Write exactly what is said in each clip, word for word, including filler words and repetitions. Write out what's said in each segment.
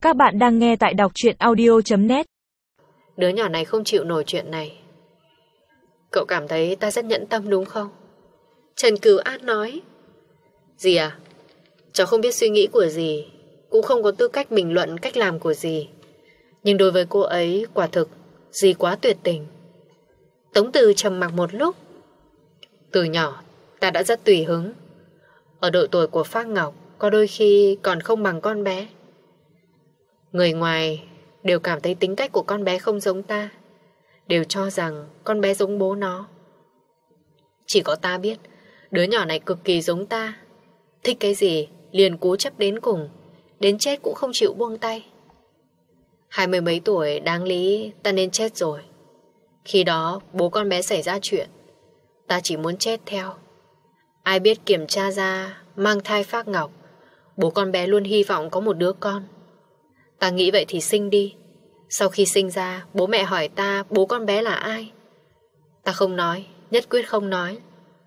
Các bạn đang nghe tại đọc truyện audio chấm net. Đứa nhỏ này không chịu nổi chuyện này. Cậu cảm thấy ta rất nhẫn tâm đúng không? Trần Cửu An nói. Dì à? Cháu không biết suy nghĩ của dì, cũng không có tư cách bình luận cách làm của dì. Nhưng đối với cô ấy, quả thực dì quá tuyệt tình. Tống Từ trầm mặc một lúc. Từ nhỏ ta đã rất tùy hứng. Ở độ tuổi của Phác Ngọc, có đôi khi còn không bằng con bé. Người ngoài đều cảm thấy tính cách của con bé không giống ta, đều cho rằng con bé giống bố nó. Chỉ có ta biết đứa nhỏ này cực kỳ giống ta. Thích cái gì liền cố chấp đến cùng, đến chết cũng không chịu buông tay. Hai mươi mấy tuổi đáng lý ta nên chết rồi. Khi đó bố con bé xảy ra chuyện, ta chỉ muốn chết theo. Ai biết kiểm tra ra mang thai Phác Ngọc, bố con bé luôn hy vọng có một đứa con. Ta nghĩ vậy thì sinh đi. Sau khi sinh ra, bố mẹ hỏi ta bố con bé là ai. Ta không nói, nhất quyết không nói.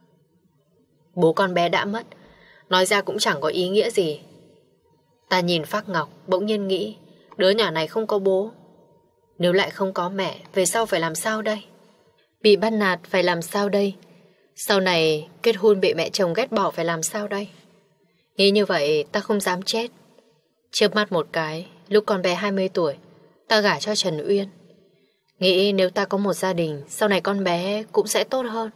Bố con bé đã mất, nói ra cũng chẳng có ý nghĩa gì. Ta nhìn Phác Ngọc, bỗng nhiên nghĩ đứa nhỏ này không có bố. Nếu lại không có mẹ, về sau phải làm sao đây? Bị bắt nạt phải làm sao đây? Sau này kết hôn bị mẹ chồng ghét bỏ phải làm sao đây? Nghĩ như vậy ta không dám chết. Chớp mắt một cái, lúc con bé hai mươi tuổi, ta gả cho Trần Uyên. Nghĩ nếu ta có một gia đình, sau này con bé cũng sẽ tốt hơn.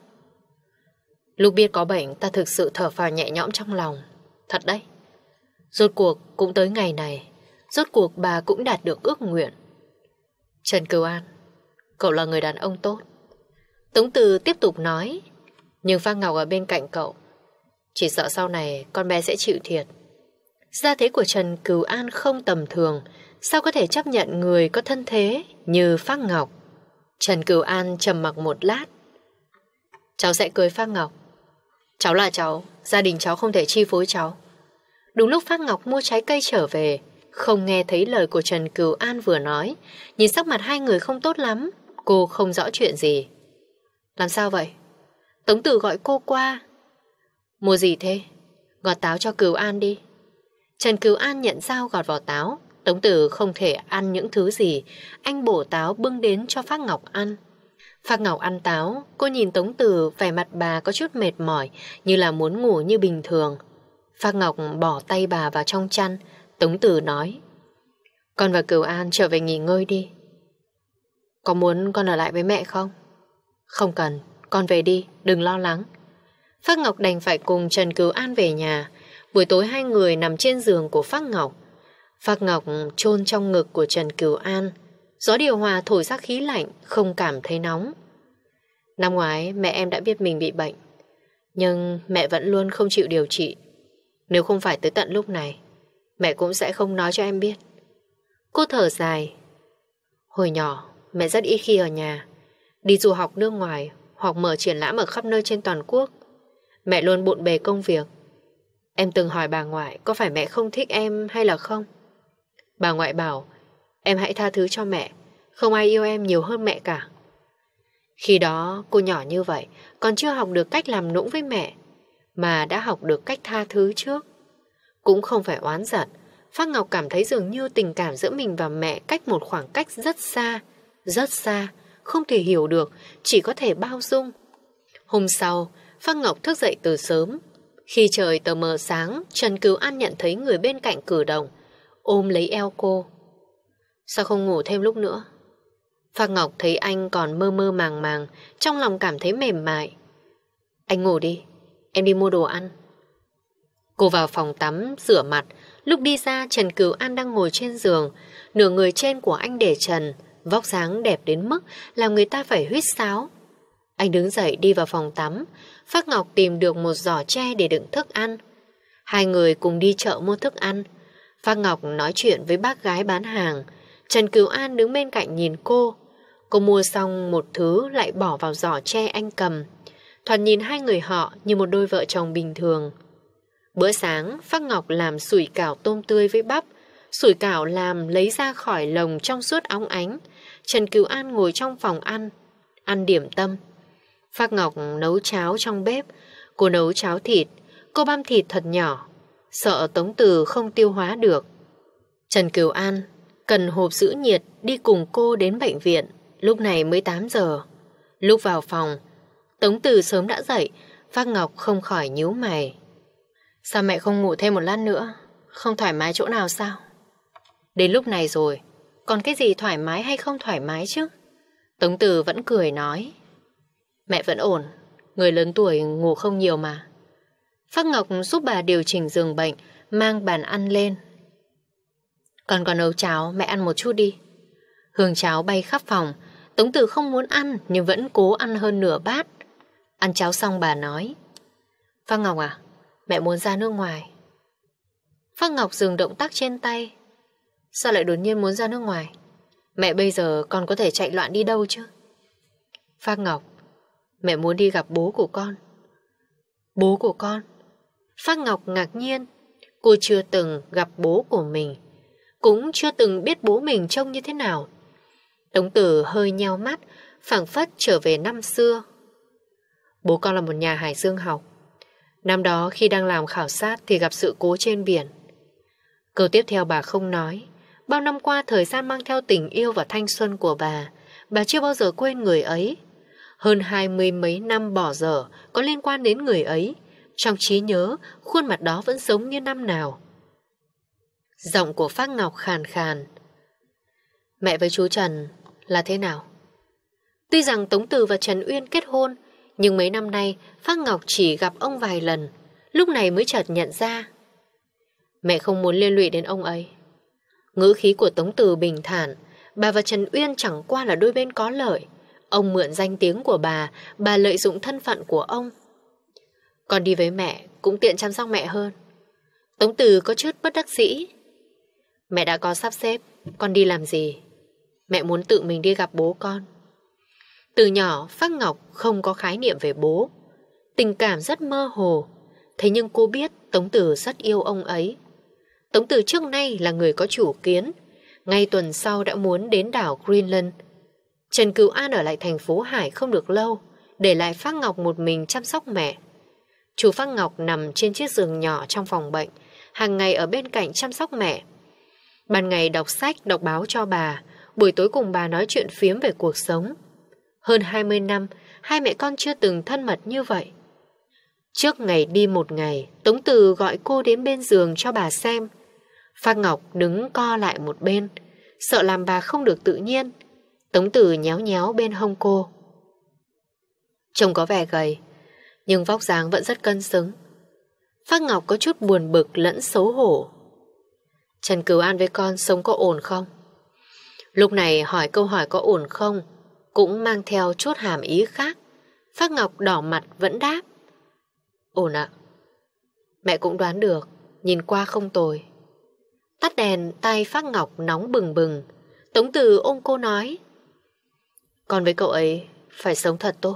Lúc biết có bệnh, ta thực sự thở phào nhẹ nhõm trong lòng. Thật đấy. Rốt cuộc cũng tới ngày này, rốt cuộc bà cũng đạt được ước nguyện. Trần Cửu An, cậu là người đàn ông tốt. Tống Từ tiếp tục nói. Nhưng Phác Ngọc ở bên cạnh cậu, chỉ sợ sau này con bé sẽ chịu thiệt. Gia thế của Trần Cửu An không tầm thường, sao có thể chấp nhận người có thân thế như Phác Ngọc? Trần Cửu An trầm mặc một lát. Cháu sẽ cưới Phác Ngọc. Cháu là cháu, gia đình cháu không thể chi phối cháu. Đúng lúc Phác Ngọc mua trái cây trở về, không nghe thấy lời của Trần Cửu An vừa nói, nhìn sắc mặt hai người không tốt lắm, cô không rõ chuyện gì. Làm sao vậy? Tống Từ gọi cô qua. Mua gì thế? Gọt táo cho Cửu An đi. Trần Cửu An nhận dao gọt vào táo. Tống Từ không thể ăn những thứ gì, anh bổ táo bưng đến cho Phác Ngọc ăn. Phác Ngọc ăn táo, cô nhìn Tống Từ, vẻ mặt bà có chút mệt mỏi, như là muốn ngủ như bình thường. Phác Ngọc bỏ tay bà vào trong chăn. Tống Từ nói, con và Cửu An trở về nghỉ ngơi đi. Có muốn con ở lại với mẹ không? Không cần, con về đi, đừng lo lắng. Phác Ngọc đành phải cùng Trần Cửu An về nhà. Buổi tối hai người nằm trên giường của Phác Ngọc. Phác Ngọc chôn trong ngực của Trần Cửu An. Gió điều hòa thổi ra khí lạnh, không cảm thấy nóng. Năm ngoái mẹ em đã biết mình bị bệnh, nhưng mẹ vẫn luôn không chịu điều trị. Nếu không phải tới tận lúc này, mẹ cũng sẽ không nói cho em biết. Cô thở dài. Hồi nhỏ mẹ rất ít khi ở nhà, đi du học nước ngoài hoặc mở triển lãm ở khắp nơi trên toàn quốc. Mẹ luôn bộn bề công việc. Em từng hỏi bà ngoại có phải mẹ không thích em hay là không. Bà ngoại bảo em hãy tha thứ cho mẹ, không ai yêu em nhiều hơn mẹ cả. Khi đó cô nhỏ như vậy, còn chưa học được cách làm nũng với mẹ, mà đã học được cách tha thứ trước. Cũng không phải oán giận. Phác Ngọc cảm thấy dường như tình cảm giữa mình và mẹ cách một khoảng cách rất xa, rất xa, không thể hiểu được, chỉ có thể bao dung. Hôm sau, Phác Ngọc thức dậy từ sớm. Khi trời tờ mờ sáng, Trần Cửu An nhận thấy người bên cạnh cử động, ôm lấy eo cô. Sao không ngủ thêm lúc nữa? Phác Ngọc thấy anh còn mơ mơ màng màng, trong lòng cảm thấy mềm mại. Anh ngủ đi, em đi mua đồ ăn. Cô vào phòng tắm, rửa mặt. Lúc đi ra, Trần Cửu An đang ngồi trên giường. Nửa người trên của anh để trần, vóc dáng đẹp đến mức làm người ta phải huýt sáo. Anh đứng dậy đi vào phòng tắm. Phác Ngọc tìm được một giỏ tre để đựng thức ăn. Hai người cùng đi chợ mua thức ăn. Phác Ngọc nói chuyện với bác gái bán hàng. Trần Cửu An đứng bên cạnh nhìn cô. Cô mua xong một thứ lại bỏ vào giỏ tre anh cầm. Thoạt nhìn hai người họ như một đôi vợ chồng bình thường. Bữa sáng, Phác Ngọc làm sủi cảo tôm tươi với bắp. Sủi cảo làm lấy ra khỏi lồng trong suốt óng ánh. Trần Cửu An ngồi trong phòng ăn, ăn điểm tâm. Phác Ngọc nấu cháo trong bếp. Cô nấu cháo thịt. Cô băm thịt thật nhỏ, sợ Tống Từ không tiêu hóa được. Trần Cửu An cần hộp giữ nhiệt đi cùng cô đến bệnh viện. Lúc này mới tám giờ. Lúc vào phòng, Tống Từ sớm đã dậy. Phác Ngọc không khỏi nhíu mày. Sao mẹ không ngủ thêm một lát nữa? Không thoải mái chỗ nào sao? Đến lúc này rồi, còn cái gì thoải mái hay không thoải mái chứ? Tống Từ vẫn cười nói. Mẹ vẫn ổn, người lớn tuổi ngủ không nhiều mà. Phác Ngọc giúp bà điều chỉnh giường bệnh, mang bàn ăn lên. Con còn nấu cháo, mẹ ăn một chút đi. Hương cháo bay khắp phòng. Tống Từ không muốn ăn nhưng vẫn cố ăn hơn nửa bát. Ăn cháo xong bà nói. Phác Ngọc à, mẹ muốn ra nước ngoài. Phác Ngọc dừng động tác trên tay. Sao lại đột nhiên muốn ra nước ngoài? Mẹ bây giờ con có thể chạy loạn đi đâu chứ? Phác Ngọc, mẹ muốn đi gặp bố của con. Bố của con? Phác Ngọc ngạc nhiên. Cô chưa từng gặp bố của mình, cũng chưa từng biết bố mình trông như thế nào. Tống Từ hơi nheo mắt, phảng phất trở về năm xưa. Bố con là một nhà hải dương học. Năm đó khi đang làm khảo sát thì gặp sự cố trên biển. Câu tiếp theo bà không nói. Bao năm qua thời gian mang theo tình yêu và thanh xuân của bà, bà chưa bao giờ quên người ấy. Hơn hai mươi mấy năm bỏ dở có liên quan đến người ấy. Trong trí nhớ, khuôn mặt đó vẫn giống như năm nào. Giọng của Phác Ngọc khàn khàn. Mẹ với chú Trần là thế nào? Tuy rằng Tống Từ và Trần Uyên kết hôn, nhưng mấy năm nay Phác Ngọc chỉ gặp ông vài lần. Lúc này mới chợt nhận ra. Mẹ không muốn liên lụy đến ông ấy. Ngữ khí của Tống Từ bình thản. Bà và Trần Uyên chẳng qua là đôi bên có lợi. Ông mượn danh tiếng của bà, bà lợi dụng thân phận của ông. Con đi với mẹ cũng tiện chăm sóc mẹ hơn. Tống Từ có chút bất đắc dĩ. Mẹ đã có sắp xếp, con đi làm gì? Mẹ muốn tự mình đi gặp bố con. Từ nhỏ Phác Ngọc không có khái niệm về bố, tình cảm rất mơ hồ. Thế nhưng cô biết Tống Từ rất yêu ông ấy. Tống Từ trước nay là người có chủ kiến. Ngay tuần sau đã muốn đến đảo Greenland. Trần Cửu An ở lại thành phố Hải không được lâu, để lại Phác Ngọc một mình chăm sóc mẹ. Chú Phác Ngọc nằm trên chiếc giường nhỏ trong phòng bệnh, hàng ngày ở bên cạnh chăm sóc mẹ. Ban ngày đọc sách, đọc báo cho bà, buổi tối cùng bà nói chuyện phiếm về cuộc sống. Hơn hai mươi năm, hai mẹ con chưa từng thân mật như vậy. Trước ngày đi một ngày, Tống Từ gọi cô đến bên giường cho bà xem. Phác Ngọc đứng co lại một bên, sợ làm bà không được tự nhiên. Tống Từ nhéo nhéo bên hông cô. Trông có vẻ gầy, nhưng vóc dáng vẫn rất cân xứng. Phác Ngọc có chút buồn bực lẫn xấu hổ. Trần Cửu An với con sống có ổn không? Lúc này hỏi câu hỏi có ổn không cũng mang theo chút hàm ý khác. Phác Ngọc đỏ mặt vẫn đáp. Ổn ạ. Mẹ cũng đoán được, nhìn qua không tồi. Tắt đèn, tay Phác Ngọc nóng bừng bừng. Tống Từ ôm cô nói. Con với cậu ấy phải sống thật tốt.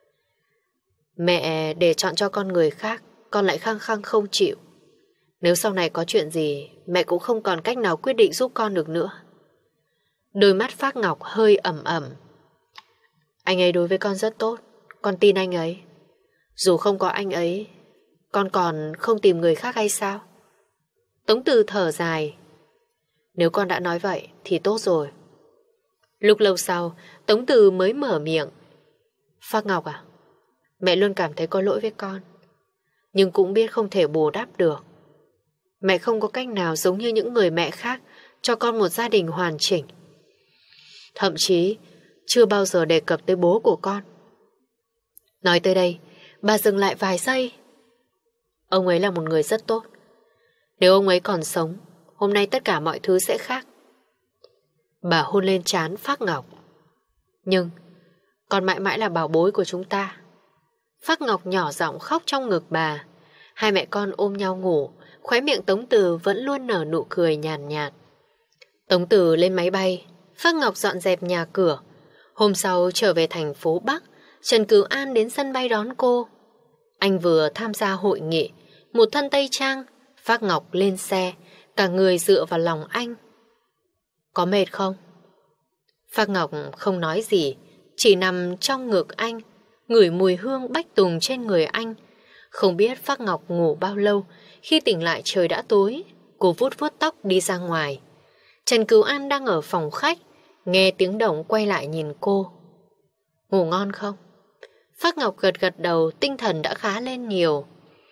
Mẹ để chọn cho con người khác, con lại khăng khăng không chịu. Nếu sau này có chuyện gì, mẹ cũng không còn cách nào quyết định giúp con được nữa. Đôi mắt Phác Ngọc hơi ẩm ẩm. Anh ấy đối với con rất tốt, con tin anh ấy. Dù không có anh ấy, con còn không tìm người khác hay sao? Tống Từ thở dài. Nếu con đã nói vậy thì tốt rồi. Lúc lâu sau, Tống Từ mới mở miệng. Phác Ngọc à, mẹ luôn cảm thấy có lỗi với con, nhưng cũng biết không thể bù đắp được. Mẹ không có cách nào giống như những người mẹ khác cho con một gia đình hoàn chỉnh. Thậm chí chưa bao giờ đề cập tới bố của con. Nói tới đây, bà dừng lại vài giây. Ông ấy là một người rất tốt. Nếu ông ấy còn sống, hôm nay tất cả mọi thứ sẽ khác. Bà hôn lên trán Phác Ngọc. Nhưng con mãi mãi là bảo bối của chúng ta. Phác Ngọc nhỏ giọng khóc trong ngực bà. Hai mẹ con ôm nhau ngủ. Khóe miệng Tống Từ vẫn luôn nở nụ cười nhàn nhạt, nhạt. Tống Từ lên máy bay. Phác Ngọc dọn dẹp nhà cửa. Hôm sau trở về thành phố Bắc, Trần Cửu An đến sân bay đón cô. Anh vừa tham gia hội nghị, một thân tây trang. Phác Ngọc lên xe, cả người dựa vào lòng anh. Có mệt không? Phác Ngọc không nói gì, chỉ nằm trong ngực anh, ngửi mùi hương bách tùng trên người anh. Không biết Phác Ngọc ngủ bao lâu. Khi tỉnh lại trời đã tối. Cô vuốt vuốt tóc đi ra ngoài. Trần Cửu An đang ở phòng khách, nghe tiếng động quay lại nhìn cô. Ngủ ngon không? Phác Ngọc gật gật đầu, tinh thần đã khá lên nhiều.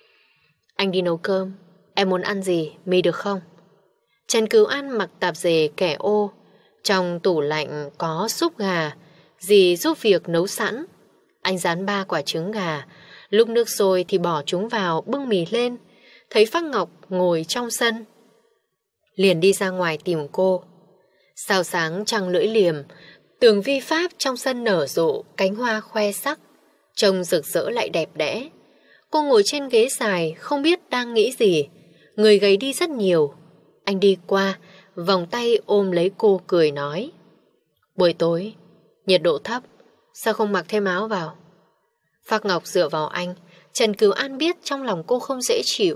Anh đi nấu cơm, em muốn ăn gì, mì được không? Trần Cửu An mặc tạp dề kẻ ô, trong tủ lạnh có súp gà, dì giúp việc nấu sẵn. Anh rán ba quả trứng gà, lúc nước sôi thì bỏ chúng vào bưng mì lên. Thấy Phác Ngọc ngồi trong sân, liền đi ra ngoài tìm cô. Sao sáng trăng lưỡi liềm, tường vi pháp trong sân nở rộ cánh hoa khoe sắc, trông rực rỡ lại đẹp đẽ. Cô ngồi trên ghế dài, không biết đang nghĩ gì, người gầy đi rất nhiều. Anh đi qua, vòng tay ôm lấy cô cười nói. Buổi tối, nhiệt độ thấp, sao không mặc thêm áo vào? Phác Ngọc dựa vào anh, Trần Cửu An biết trong lòng cô không dễ chịu.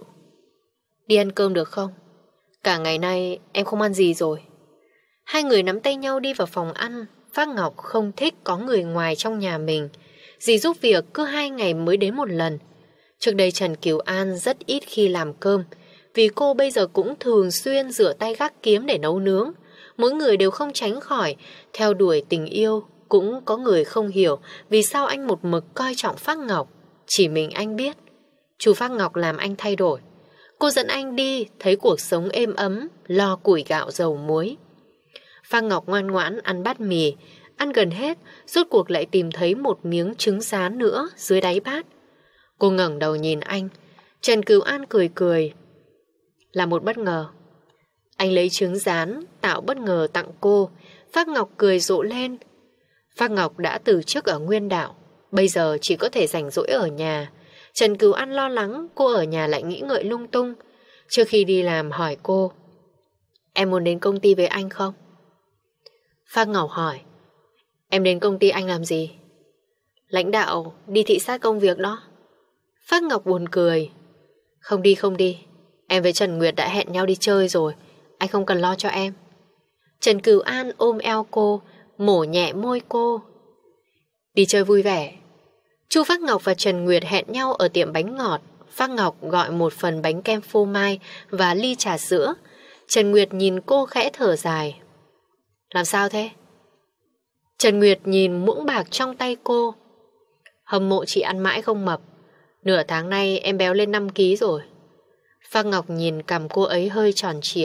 Đi ăn cơm được không? Cả ngày nay em không ăn gì rồi. Hai người nắm tay nhau đi vào phòng ăn. Phác Ngọc không thích có người ngoài trong nhà mình. Dì giúp việc cứ hai ngày mới đến một lần. Trước đây Trần Cửu An rất ít khi làm cơm, vì cô bây giờ cũng thường xuyên rửa tay gác kiếm để nấu nướng. Mỗi người đều không tránh khỏi theo đuổi tình yêu. Cũng có người không hiểu vì sao anh một mực coi trọng Phác Ngọc. Chỉ mình anh biết. Chú Phác Ngọc làm anh thay đổi. Cô dẫn anh đi, thấy cuộc sống êm ấm, lo củi gạo dầu muối. Phác Ngọc ngoan ngoãn ăn bát mì, ăn gần hết, rốt cuộc lại tìm thấy một miếng trứng rán nữa dưới đáy bát. Cô ngẩng đầu nhìn anh. Trần Cửu An cười cười. Là một bất ngờ. Anh lấy trứng rán, tạo bất ngờ tặng cô. Phác Ngọc cười rộ lên. Phác Ngọc đã từ chức ở Nguyên Đạo, bây giờ chỉ có thể rảnh rỗi ở nhà. Trần Cửu An lo lắng cô ở nhà lại nghĩ ngợi lung tung. Trước khi đi làm hỏi cô, em muốn đến công ty với anh không? Phác Ngọc hỏi, em đến công ty anh làm gì? Lãnh đạo đi thị sát công việc đó. Phác Ngọc buồn cười. Không đi không đi, em với Trần Nguyệt đã hẹn nhau đi chơi rồi, anh không cần lo cho em. Trần Cửu An ôm eo cô, mổ nhẹ môi cô. Đi chơi vui vẻ. Chu Phác Ngọc và Trần Nguyệt hẹn nhau ở tiệm bánh ngọt. Phác Ngọc gọi một phần bánh kem phô mai và ly trà sữa. Trần Nguyệt nhìn cô khẽ thở dài. Làm sao thế? Trần Nguyệt nhìn muỗng bạc trong tay cô. Hâm mộ chị ăn mãi không mập. Nửa tháng nay em béo lên năm ký rồi. Phác Ngọc nhìn cằm cô ấy hơi tròn trịa.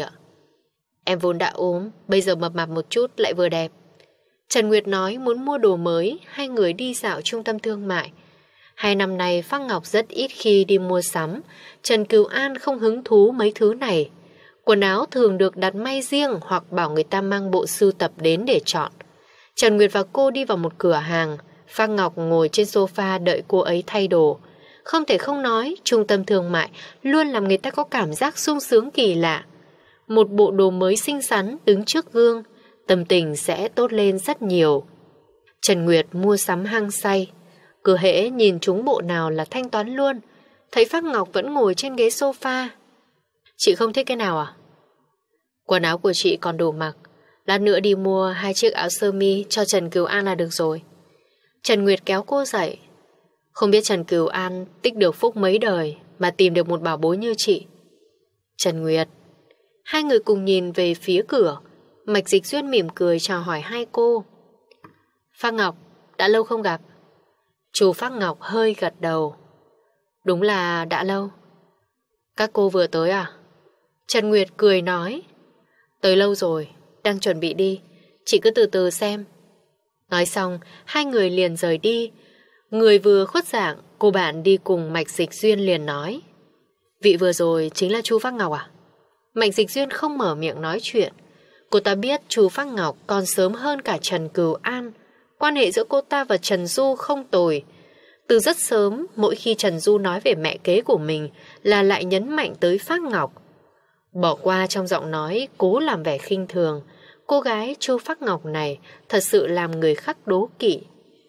Em vốn đã ốm, bây giờ mập mạp một chút lại vừa đẹp. Trần Nguyệt nói muốn mua đồ mới. Hai người đi dạo trung tâm thương mại. Hai năm nay Phác Ngọc rất ít khi đi mua sắm. Trần Cửu An không hứng thú mấy thứ này. Quần áo thường được đặt may riêng hoặc bảo người ta mang bộ sưu tập đến để chọn. Trần Nguyệt và cô đi vào một cửa hàng. Phác Ngọc ngồi trên sofa đợi cô ấy thay đồ. Không thể không nói, trung tâm thương mại luôn làm người ta có cảm giác sung sướng kỳ lạ. Một bộ đồ mới xinh xắn đứng trước gương, tâm tình sẽ tốt lên rất nhiều. Trần Nguyệt mua sắm hăng say. Cứ hễ nhìn chúng bộ nào là thanh toán luôn. Thấy Phác Ngọc vẫn ngồi trên ghế sofa. Chị không thích cái nào à? Quần áo của chị còn đủ mặc. Lát nữa đi mua hai chiếc áo sơ mi cho Trần Cửu An là được rồi. Trần Nguyệt kéo cô dậy. Không biết Trần Cửu An tích được phúc mấy đời mà tìm được một bảo bối như chị. Trần Nguyệt. Hai người cùng nhìn về phía cửa. Mạch Dịch Duyên mỉm cười chào hỏi hai cô. Phác Ngọc, đã lâu không gặp. Chú Phác Ngọc hơi gật đầu. Đúng là đã lâu. Các cô vừa tới à? Trần Nguyệt cười nói. Tới lâu rồi, đang chuẩn bị đi. Chị cứ từ từ xem. Nói xong, hai người liền rời đi. Người vừa khuất dạng, cô bạn đi cùng Mạch Dịch Duyên liền nói. Vị vừa rồi chính là chú Phác Ngọc à? Mạch Dịch Duyên không mở miệng nói chuyện. Cô ta biết chú Phác Ngọc còn sớm hơn cả Trần Cửu An. Quan hệ giữa cô ta và Trần Du không tồi. Từ rất sớm, mỗi khi Trần Du nói về mẹ kế của mình là lại nhấn mạnh tới Phác Ngọc. Bỏ qua trong giọng nói, cố làm vẻ khinh thường. Cô gái Chu Phác Ngọc này thật sự làm người khác đố kỵ.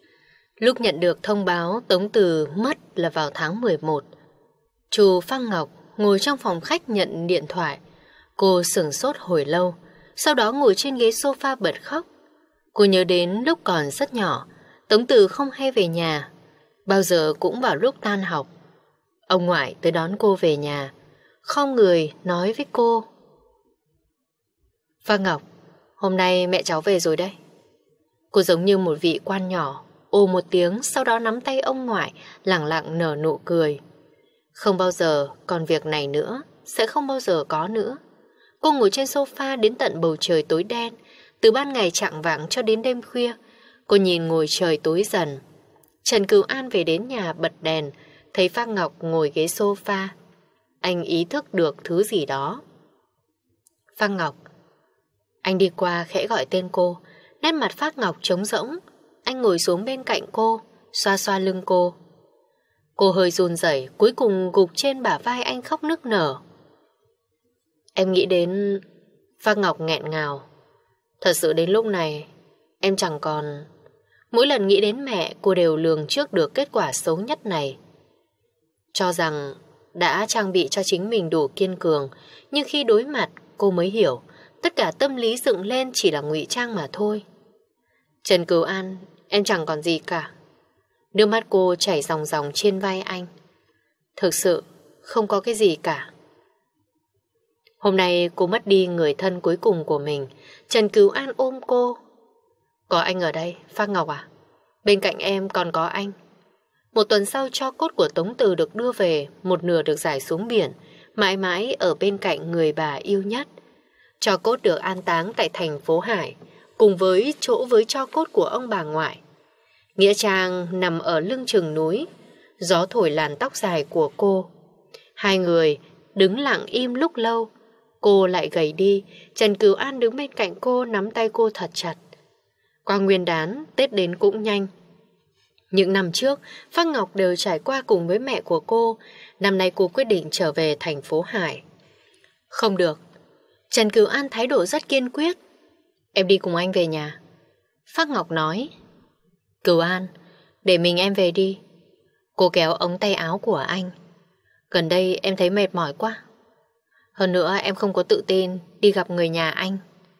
Lúc nhận được thông báo Tống Từ mất là vào tháng mười một. Chu Phác Ngọc ngồi trong phòng khách nhận điện thoại. Cô sửng sốt hồi lâu, sau đó ngồi trên ghế sofa bật khóc. Cô nhớ đến lúc còn rất nhỏ, Tống Từ không hay về nhà, bao giờ cũng vào lúc tan học. Ông ngoại tới đón cô về nhà, khom người nói với cô. Phác Ngọc, Hôm nay mẹ cháu về rồi đây. Cô giống như một vị quan nhỏ, ồ một tiếng, sau đó nắm tay ông ngoại, lẳng lặng nở nụ cười. Không bao giờ còn việc này nữa, sẽ không bao giờ có nữa. Cô ngồi trên sofa đến tận bầu trời tối đen, từ ban ngày chạng vạng cho đến đêm khuya. Cô nhìn ngồi trời tối dần. Trần Cửu An về đến nhà bật đèn, thấy Phác Ngọc ngồi ghế sofa. Anh ý thức được thứ gì đó. Phác Ngọc. Anh đi qua khẽ gọi tên cô. Nét mặt Phác Ngọc trống rỗng. Anh ngồi xuống bên cạnh cô, xoa xoa lưng cô. Cô hơi run rẩy, cuối cùng gục trên bả vai anh khóc nức nở. Em nghĩ đến... Phác Ngọc nghẹn ngào. Thật sự đến lúc này em chẳng còn... Mỗi lần nghĩ đến mẹ, cô đều lường trước được kết quả xấu nhất này. Cho rằng đã trang bị cho chính mình đủ kiên cường, nhưng khi đối mặt cô mới hiểu tất cả tâm lý dựng lên chỉ là ngụy trang mà thôi. Trần Cửu An, em chẳng còn gì cả. Nước mắt cô chảy ròng ròng trên vai anh. Thực sự không có cái gì cả. Hôm nay cô mất đi người thân cuối cùng của mình. Trần Cửu An ôm cô. Có anh ở đây, Phác Ngọc à? Bên cạnh em còn có anh. Một tuần sau tro cốt của Tống Từ được đưa về, một nửa được rải xuống biển, mãi mãi ở bên cạnh người bà yêu nhất. Tro cốt được an táng tại thành phố Hải, cùng với chỗ với tro cốt của ông bà ngoại. Nghĩa trang nằm ở lưng chừng núi, gió thổi làn tóc dài của cô. Hai người đứng lặng im lúc lâu, cô lại gầy đi. Trần Cửu An đứng bên cạnh cô, nắm tay cô thật chặt. Qua Nguyên đán, Tết đến cũng nhanh. Những năm trước, Phác Ngọc đều trải qua cùng với mẹ của cô. Năm nay cô quyết định trở về thành phố Hải. Không được. Trần Cửu An thái độ rất kiên quyết. Em đi cùng anh về nhà. Phác Ngọc nói. Cửu An, để mình em về đi. Cô kéo ống tay áo của anh. Gần đây em thấy mệt mỏi quá. Hơn nữa em không có tự tin đi gặp người nhà anh.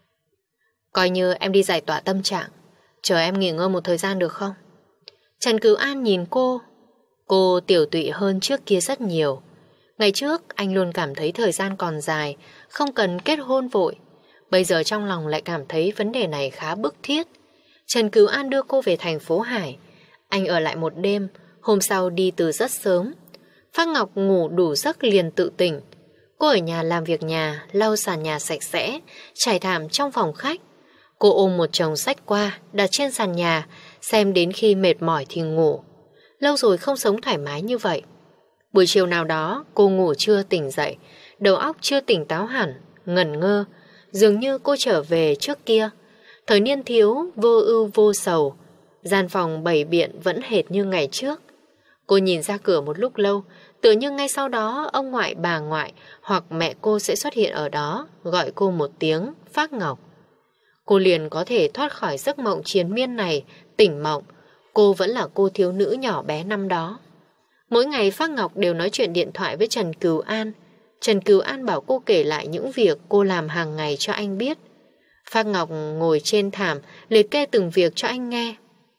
Coi như em đi giải tỏa tâm trạng, chờ em nghỉ ngơi một thời gian được không? Trần Cửu An nhìn cô. Cô tiểu tụy hơn trước kia rất nhiều. Ngày trước anh luôn cảm thấy thời gian còn dài, không cần kết hôn vội. Bây giờ trong lòng lại cảm thấy vấn đề này khá bức thiết. Trần Cửu An đưa cô về thành phố Hải. Anh ở lại một đêm, hôm sau đi từ rất sớm. Phác Ngọc ngủ đủ giấc liền tự tỉnh. Cô ở nhà làm việc nhà, lau sàn nhà sạch sẽ, trải thảm trong phòng khách. Cô ôm một chồng sách qua, đặt trên sàn nhà, xem đến khi mệt mỏi thì ngủ. Lâu rồi không sống thoải mái như vậy. Buổi chiều nào đó, cô ngủ chưa tỉnh dậy, đầu óc chưa tỉnh táo hẳn, ngẩn ngơ. Dường như cô trở về trước kia. Thời niên thiếu, vô ưu vô sầu. Gian phòng bày biện vẫn hệt như ngày trước. Cô nhìn ra cửa một lúc lâu, tựa như ngay sau đó ông ngoại bà ngoại hoặc mẹ cô sẽ xuất hiện ở đó, gọi cô một tiếng Phác Ngọc. Cô liền có thể thoát khỏi giấc mộng triền miên này, tỉnh mộng. Cô vẫn là cô thiếu nữ nhỏ bé năm đó. Mỗi ngày Phác Ngọc đều nói chuyện điện thoại với Trần Cửu An. Trần Cửu An bảo cô kể lại những việc cô làm hàng ngày cho anh biết. Phác Ngọc ngồi trên thảm, liệt kê từng việc cho anh nghe.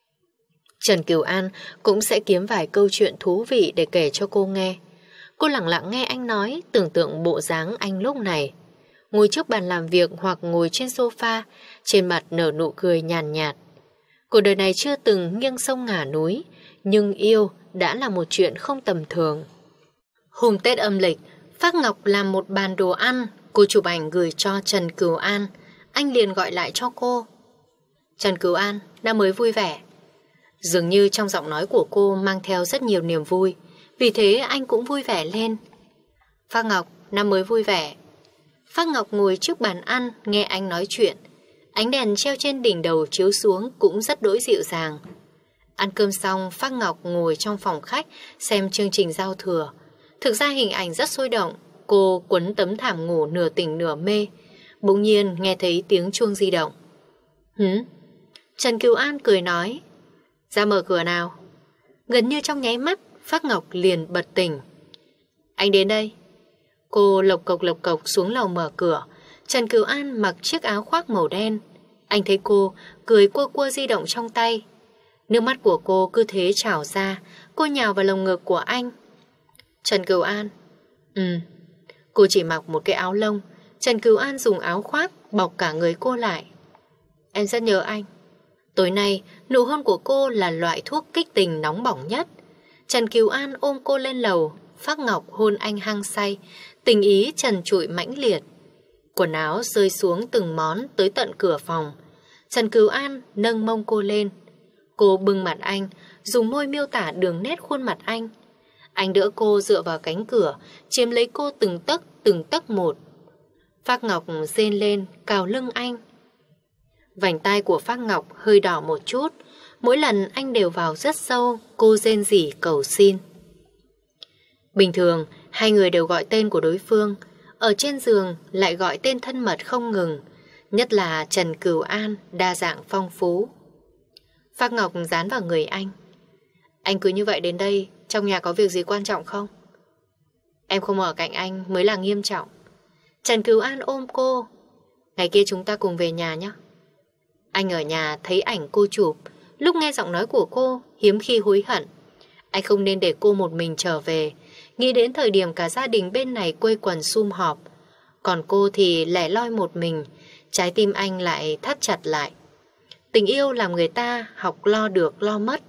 Trần Cửu An cũng sẽ kiếm vài câu chuyện thú vị để kể cho cô nghe. Cô lặng lặng nghe anh nói, tưởng tượng bộ dáng anh lúc này. Ngồi trước bàn làm việc hoặc ngồi trên sofa, trên mặt nở nụ cười nhàn nhạt, nhạt. Cuộc đời này chưa từng nghiêng sông ngả núi, nhưng yêu đã là một chuyện không tầm thường. Hôm Tết âm lịch, Phác Ngọc làm một bàn đồ ăn, cô chụp ảnh gửi cho Trần Cửu An. Anh liền gọi lại cho cô. Trần Cửu An, năm mới vui vẻ. Dường như trong giọng nói của cô mang theo rất nhiều niềm vui, vì thế anh cũng vui vẻ lên. Phác Ngọc, năm mới vui vẻ. Phác Ngọc ngồi trước bàn ăn, nghe anh nói chuyện. Ánh đèn treo trên đỉnh đầu chiếu xuống cũng rất đỗi dịu dàng. Ăn cơm xong, Phác Ngọc ngồi trong phòng khách xem chương trình giao thừa. Thực ra hình ảnh rất sôi động. Cô quấn tấm thảm ngủ nửa tỉnh nửa mê. Bỗng nhiên nghe thấy tiếng chuông di động. Hử? Trần Cửu An cười nói. Ra mở cửa nào. Gần như trong nháy mắt, Phác Ngọc liền bật tỉnh. Anh đến đây. Cô lộc cộc lộc cộc xuống lầu mở cửa. Trần Cửu An mặc chiếc áo khoác màu đen. Anh thấy cô cười cua cua di động trong tay. Nước mắt của cô cứ thế trào ra. Cô nhào vào lồng ngực của anh. Trần Cửu An. Ừ. Cô chỉ mặc một cái áo lông. Trần Cửu An dùng áo khoác bọc cả người cô lại. Em rất nhớ anh. Tối nay, nụ hôn của cô là loại thuốc kích tình nóng bỏng nhất. Trần Kiều An ôm cô lên lầu, Phác Ngọc hôn anh hăng say, tình ý trần trụi mãnh liệt. Quần áo rơi xuống từng món tới tận cửa phòng. Trần Kiều An nâng mông cô lên. Cô bưng mặt anh, dùng môi miêu tả đường nét khuôn mặt anh. Anh đỡ cô dựa vào cánh cửa, chiếm lấy cô từng tấc từng tấc một. Phác Ngọc rên lên, cào lưng anh. Vành tai của Phác Ngọc hơi đỏ một chút. Mỗi lần anh đều vào rất sâu, cô rên rỉ cầu xin. Bình thường, hai người đều gọi tên của đối phương. Ở trên giường lại gọi tên thân mật không ngừng. Nhất là Trần Cửu An, đa dạng phong phú. Phác Ngọc dán vào người anh. Anh cứ như vậy đến đây, trong nhà có việc gì quan trọng không? Em không ở cạnh anh mới là nghiêm trọng. Trần Cửu An ôm cô. Ngày kia chúng ta cùng về nhà nhé. Anh ở nhà thấy ảnh cô chụp, lúc nghe giọng nói của cô hiếm khi hối hận. Anh không nên để cô một mình trở về. Nghĩ đến thời điểm cả gia đình bên này quây quần sum họp, còn cô thì lẻ loi một mình. Trái tim anh lại thắt chặt lại. Tình yêu làm người ta học lo được lo mất.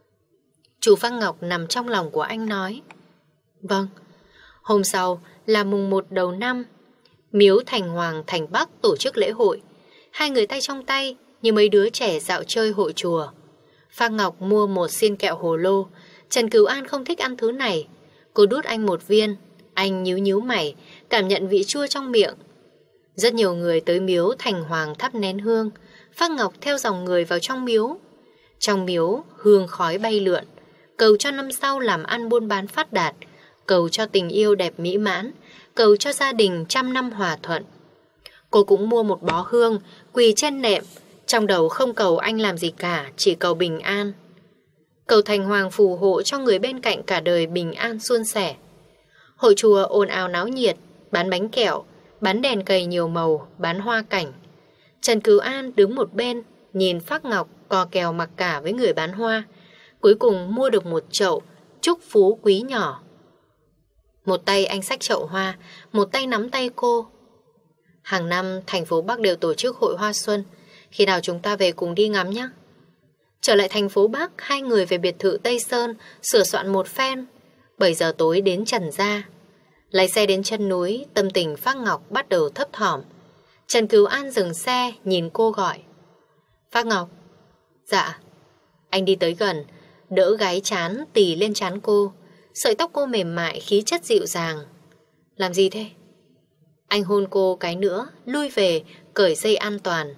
Chú Phác Ngọc nằm trong lòng của anh nói. Vâng. Hôm sau là mùng một đầu năm, miếu Thành Hoàng thành Bắc tổ chức lễ hội. Hai người tay trong tay như mấy đứa trẻ dạo chơi hội chùa. Phác Ngọc mua một xiên kẹo hồ lô. Trần Cửu An không thích ăn thứ này. Cô đút anh một viên. Anh nhíu nhíu mày, cảm nhận vị chua trong miệng. Rất nhiều người tới miếu Thành Hoàng thắp nén hương. Phác Ngọc theo dòng người vào trong miếu. Trong miếu hương khói bay lượn, cầu cho năm sau làm ăn buôn bán phát đạt, cầu cho tình yêu đẹp mỹ mãn, cầu cho gia đình trăm năm hòa thuận. Cô cũng mua một bó hương, quỳ trên nệm, trong đầu không cầu anh làm gì cả, chỉ cầu bình an. Cầu Thành Hoàng phù hộ cho người bên cạnh cả đời bình an suôn sẻ. Hội chùa ồn ào náo nhiệt, bán bánh kẹo, bán đèn cầy nhiều màu, bán hoa cảnh. Trần Cửu An đứng một bên, nhìn Phác Ngọc cò kèo mặc cả với người bán hoa. Cuối cùng mua được một chậu chúc phú quý nhỏ. Một tay anh xách chậu hoa, một tay nắm tay cô. Hàng năm thành phố Bắc đều tổ chức hội hoa xuân. Khi nào chúng ta về cùng đi ngắm nhé. Trở lại thành phố Bắc, hai người về biệt thự Tây Sơn, sửa soạn một phen. bảy giờ tối đến Trần Gia. Lái xe đến chân núi, tâm tình Phác Ngọc bắt đầu thấp thỏm. Trần Cửu An dừng xe, nhìn cô gọi. Phác Ngọc. Dạ. Anh đi tới gần, đỡ gáy chán tì lên trán cô. Sợi tóc cô mềm mại, khí chất dịu dàng. Làm gì thế? Anh hôn cô cái nữa, lui về, cởi dây an toàn.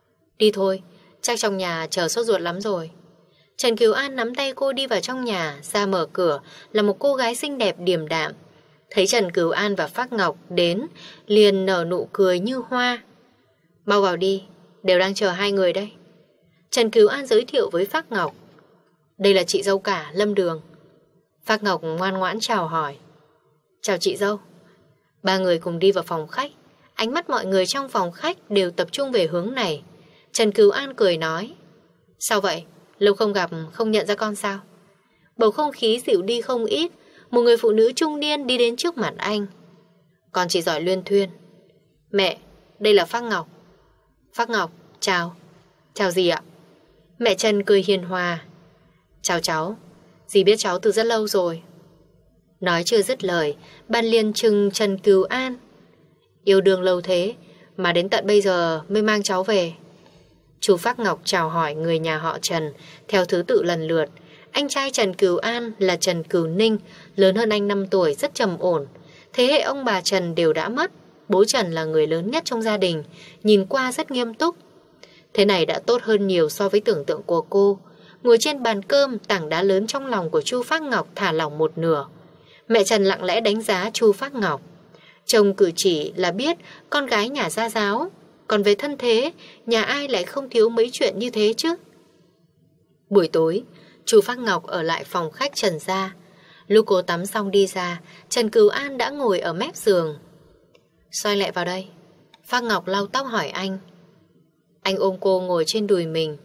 Đi thôi, chắc trong nhà chờ sốt ruột lắm rồi. Trần Kiều An nắm tay cô đi vào trong nhà. Ra mở cửa là một cô gái xinh đẹp điềm đạm. Thấy Trần Kiều An và Phác Ngọc đến, liền nở nụ cười như hoa. Mau vào đi, đều đang chờ hai người đây. Trần Kiều An giới thiệu với Phác Ngọc. Đây là chị dâu cả, Lâm Đường. Phác Ngọc ngoan ngoãn chào hỏi. Chào chị dâu. Ba người cùng đi vào phòng khách. Ánh mắt mọi người trong phòng khách đều tập trung về hướng này. Trần Kiều An cười nói. Sao vậy? Lâu không gặp không nhận ra con sao? Bầu không khí dịu đi không ít. Một người phụ nữ trung niên đi đến trước mặt anh. Con chỉ giỏi luyên thuyên. Mẹ, đây là Phác Ngọc. Phác Ngọc, chào. Chào dì ạ. Mẹ Trần cười hiền hòa. Chào cháu. Dì biết cháu từ rất lâu rồi. Nói chưa dứt lời, bạn liền trừng Trần Kiều An. Yêu đương lâu thế mà đến tận bây giờ mới mang cháu về. Chú Phác Ngọc chào hỏi người nhà họ Trần theo thứ tự lần lượt. Anh trai Trần Kiều An là Trần Cửu Ninh, lớn hơn anh năm tuổi, rất trầm ổn. Thế hệ ông bà Trần đều đã mất. Bố Trần là người lớn nhất trong gia đình, nhìn qua rất nghiêm túc. Thế này đã tốt hơn nhiều so với tưởng tượng của cô. Ngồi trên bàn cơm, tảng đá lớn trong lòng của Chu Phác Ngọc thả lỏng một nửa. Mẹ Trần lặng lẽ đánh giá Chu Phác Ngọc. Chồng cử chỉ là biết con gái nhà gia giáo. Còn về thân thế, nhà ai lại không thiếu mấy chuyện như thế chứ. Buổi tối, Chu Phác Ngọc ở lại phòng khách Trần gia. Lúc cô tắm xong đi ra, Trần Cửu An đã ngồi ở mép giường. Xoay lại vào đây. Phác Ngọc lau tóc hỏi anh. Anh ôm cô ngồi trên đùi mình.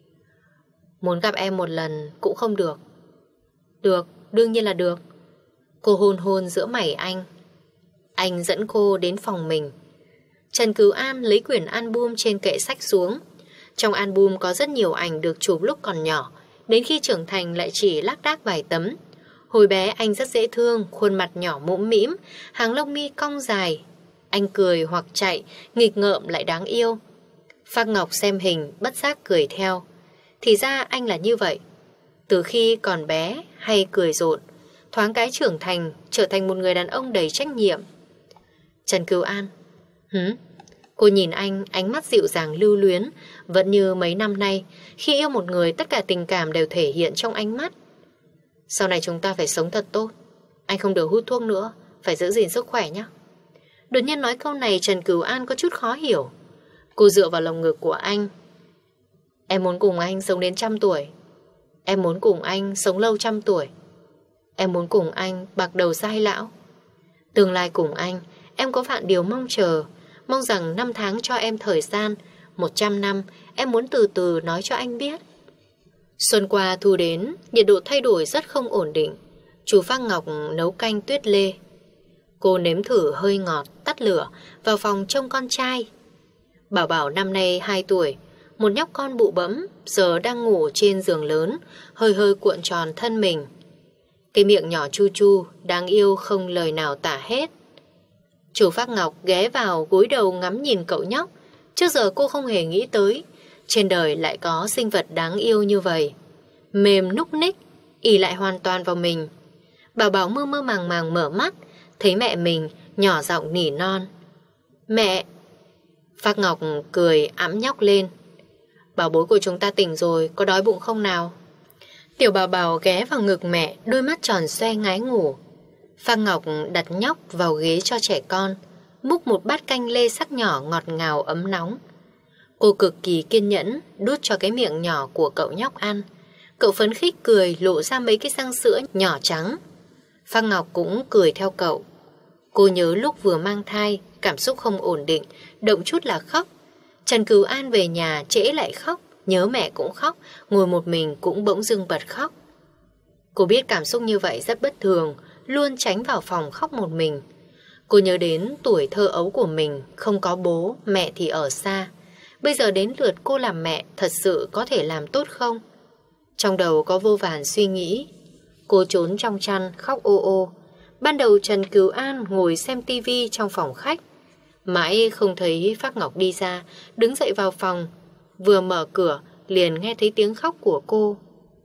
Muốn gặp em một lần cũng không được. Được, đương nhiên là được. Cô hôn hôn giữa mày anh. Anh dẫn cô đến phòng mình. Trần Cửu An lấy quyển album trên kệ sách xuống. Trong album có rất nhiều ảnh được chụp lúc còn nhỏ, đến khi trưởng thành lại chỉ lác đác vài tấm. Hồi bé anh rất dễ thương, khuôn mặt nhỏ mũm mĩm, hàng lông mi cong dài. Anh cười hoặc chạy, nghịch ngợm lại đáng yêu. Phác Ngọc xem hình, bất giác cười theo. Thì ra anh là như vậy. Từ khi còn bé hay cười rộn, thoáng cái trưởng thành, trở thành một người đàn ông đầy trách nhiệm. Trần Cửu An. Hứ? Cô nhìn anh, ánh mắt dịu dàng lưu luyến, vẫn như mấy năm nay, khi yêu một người tất cả tình cảm đều thể hiện trong ánh mắt. Sau này chúng ta phải sống thật tốt. Anh không được hút thuốc nữa, phải giữ gìn sức khỏe nhé. Đột nhiên nói câu này, Trần Cửu An có chút khó hiểu. Cô dựa vào lồng ngực của anh. Em muốn cùng anh sống đến trăm tuổi. Em muốn cùng anh sống lâu trăm tuổi. Em muốn cùng anh bạc đầu dai lão. Tương lai cùng anh, em có vạn điều mong chờ. Mong rằng năm tháng cho em thời gian, một trăm năm, em muốn từ từ nói cho anh biết. Xuân qua thu đến, nhiệt độ thay đổi rất không ổn định. Chú Phác Ngọc nấu canh tuyết lê. Cô nếm thử hơi ngọt, tắt lửa, vào phòng trông con trai. Bảo Bảo năm nay hai tuổi, một nhóc con bụ bẫm, giờ đang ngủ trên giường lớn, hơi hơi cuộn tròn thân mình. Cái miệng nhỏ chu chu, đáng yêu không lời nào tả hết. Chú Phác Ngọc ghé vào gối đầu ngắm nhìn cậu nhóc. Trước giờ cô không hề nghĩ tới trên đời lại có sinh vật đáng yêu như vậy. Mềm núc ních, ỷ lại hoàn toàn vào mình. Bảo Bảo mơ mơ màng màng mở mắt, thấy mẹ mình, nhỏ giọng nỉ non. Mẹ! Phác Ngọc cười ẵm nhóc lên. Bảo bối của chúng ta tỉnh rồi, có đói bụng không nào? Tiểu Bảo Bảo ghé vào ngực mẹ, đôi mắt tròn xoe ngái ngủ. Phác Ngọc đặt nhóc vào ghế cho trẻ con, múc một bát canh lê sắc nhỏ ngọt ngào ấm nóng. Cô cực kỳ kiên nhẫn đút cho cái miệng nhỏ của cậu nhóc ăn. Cậu phấn khích cười, lộ ra mấy cái răng sữa nhỏ trắng. Phác Ngọc cũng cười theo cậu. Cô nhớ lúc vừa mang thai, cảm xúc không ổn định, động chút là khóc. Trần Cửu An về nhà trễ lại khóc, nhớ mẹ cũng khóc, ngồi một mình cũng bỗng dưng bật khóc. Cô biết cảm xúc như vậy rất bất thường, luôn tránh vào phòng khóc một mình. Cô nhớ đến tuổi thơ ấu của mình, không có bố, mẹ thì ở xa. Bây giờ đến lượt cô làm mẹ, thật sự có thể làm tốt không? Trong đầu có vô vàn suy nghĩ. Cô trốn trong chăn, khóc ô ô. Ban đầu Trần Cửu An ngồi xem tivi trong phòng khách. Mãi không thấy Phác Ngọc đi ra, đứng dậy vào phòng. Vừa mở cửa, liền nghe thấy tiếng khóc của cô.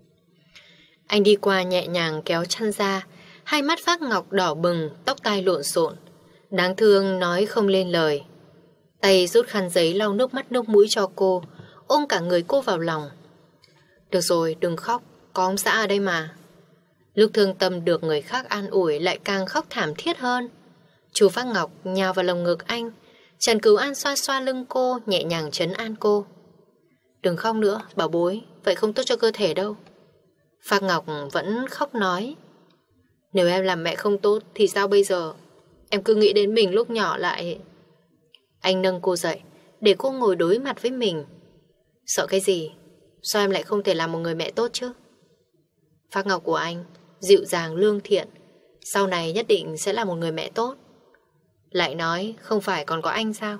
Anh đi qua nhẹ nhàng kéo chăn ra. Hai mắt Phác Ngọc đỏ bừng, tóc tai lộn xộn. Đáng thương nói không lên lời. Tay rút khăn giấy lau nước mắt nước mũi cho cô, ôm cả người cô vào lòng. Được rồi, đừng khóc, có ông xã ở đây mà. Lúc thương tâm được người khác an ủi lại càng khóc thảm thiết hơn. Chú Phác Ngọc nhào vào lồng ngực anh. Trần Cửu An xoa xoa lưng cô, nhẹ nhàng trấn an cô. Đừng khóc nữa, bảo bối, vậy không tốt cho cơ thể đâu. Phác Ngọc vẫn khóc nói. Nếu em làm mẹ không tốt thì sao bây giờ? Em cứ nghĩ đến mình lúc nhỏ lại. Anh nâng cô dậy, để cô ngồi đối mặt với mình. Sợ cái gì? Sao em lại không thể làm một người mẹ tốt chứ? Phác Ngọc của anh dịu dàng lương thiện, sau này nhất định sẽ là một người mẹ tốt. Lại nói không phải còn có anh sao?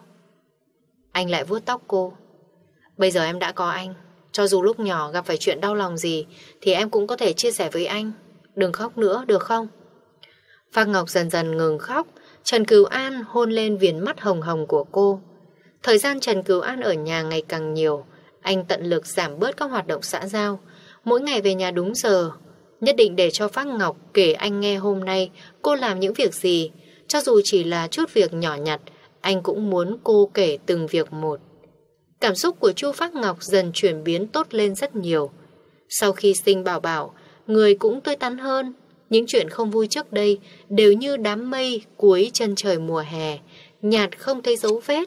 Anh lại vuốt tóc cô. Bây giờ em đã có anh, cho dù lúc nhỏ gặp phải chuyện đau lòng gì thì em cũng có thể chia sẻ với anh. Đừng khóc nữa, được không? Phác Ngọc dần dần ngừng khóc. Trần Cửu An hôn lên viền mắt hồng hồng của cô. Thời gian Trần Cửu An ở nhà ngày càng nhiều. Anh tận lực giảm bớt các hoạt động xã giao, mỗi ngày về nhà đúng giờ. Nhất định để cho Phác Ngọc kể anh nghe hôm nay cô làm những việc gì. Cho dù chỉ là chút việc nhỏ nhặt, anh cũng muốn cô kể từng việc một. Cảm xúc của Chu Phác Ngọc dần chuyển biến tốt lên rất nhiều. Sau khi sinh Bảo Bảo, người cũng tươi tắn hơn. Những chuyện không vui trước đây đều như đám mây cuối chân trời mùa hè, nhạt không thấy dấu vết.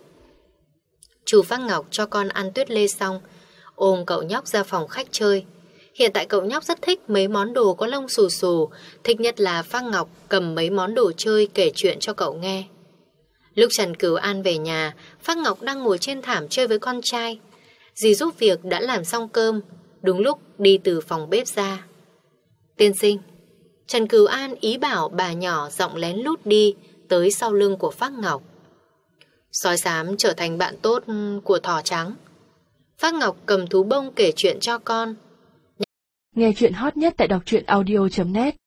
Chú Phác Ngọc cho con ăn tuyết lê xong, ôm cậu nhóc ra phòng khách chơi. Hiện tại cậu nhóc rất thích mấy món đồ có lông xù xù, thích nhất là Phác Ngọc cầm mấy món đồ chơi kể chuyện cho cậu nghe. Lúc Trần Cửu An về nhà, Phác Ngọc đang ngồi trên thảm chơi với con trai. Dì giúp việc đã làm xong cơm, đúng lúc đi từ phòng bếp ra. Tiên sinh. Trần Cửu An ý bảo bà nhỏ giọng lén lút đi tới sau lưng của Phác Ngọc. Sói xám trở thành bạn tốt của thỏ trắng. Phác Ngọc cầm thú bông kể chuyện cho con. Nghe chuyện hot nhất tại đọc truyện audio chấm net.